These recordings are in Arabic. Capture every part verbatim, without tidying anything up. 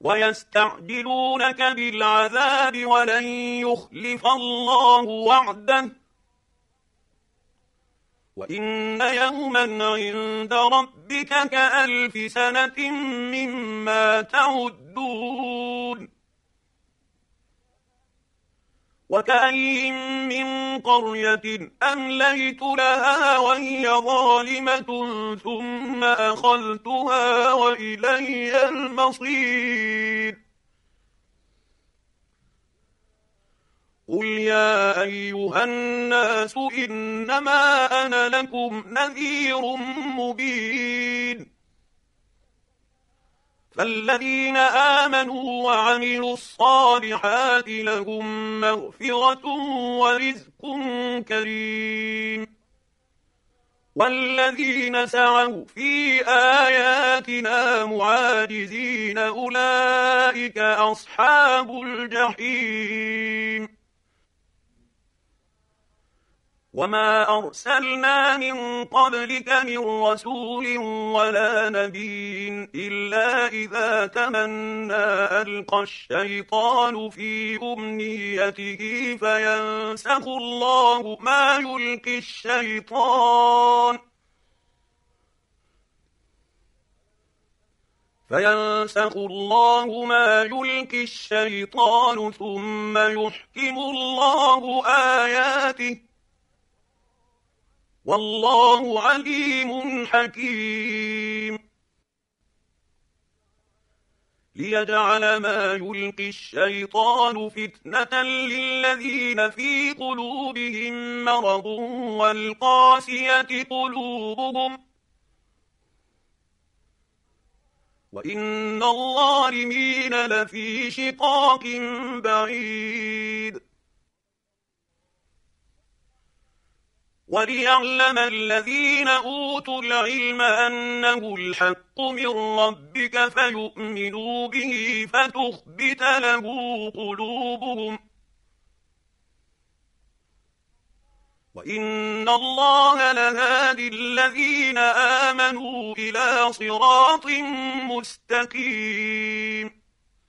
ويستعجلونك بالعذاب ولن يخلف الله وعده وإن يوما عند ربك كألف سنة مما تعدون وكأين من قرية أمليت لها وهي ظالمة ثم أخذتها وإلي المصير قل يا أيها الناس إنما أنا لكم نذير مبين فالذين آمنوا وعملوا الصالحات لهم مغفرة ورزق كريم والذين سعوا في آياتنا معاجزين أولئك أصحاب الجحيم وما أرسلنا من قبلك من رسول ولا نبي إلا إذا تمنى ألقى الشيطان في أمنيته فينسخ الله ما يلقي الشيطان فينسخ الله ما يلقي الشيطان ثم يحكم الله آياته والله عليم حكيم ليجعل ما يلقي الشيطان فتنة للذين في قلوبهم مرض والقاسية قلوبهم وإن الظالمين لفي شقاق بعيد وليعلم الذين أوتوا العلم أنه الحق من ربك فيؤمنوا به فتخبت له قلوبهم وإن الله لهادي الذين آمنوا إلى صراط مستقيم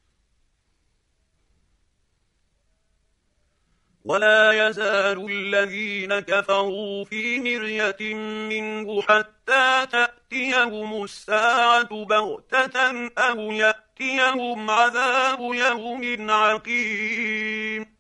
ولا يزال الذين كفروا في مرية منه حتى تأتيهم الساعة بغتة أو يأتيهم عذاب يوم عقيم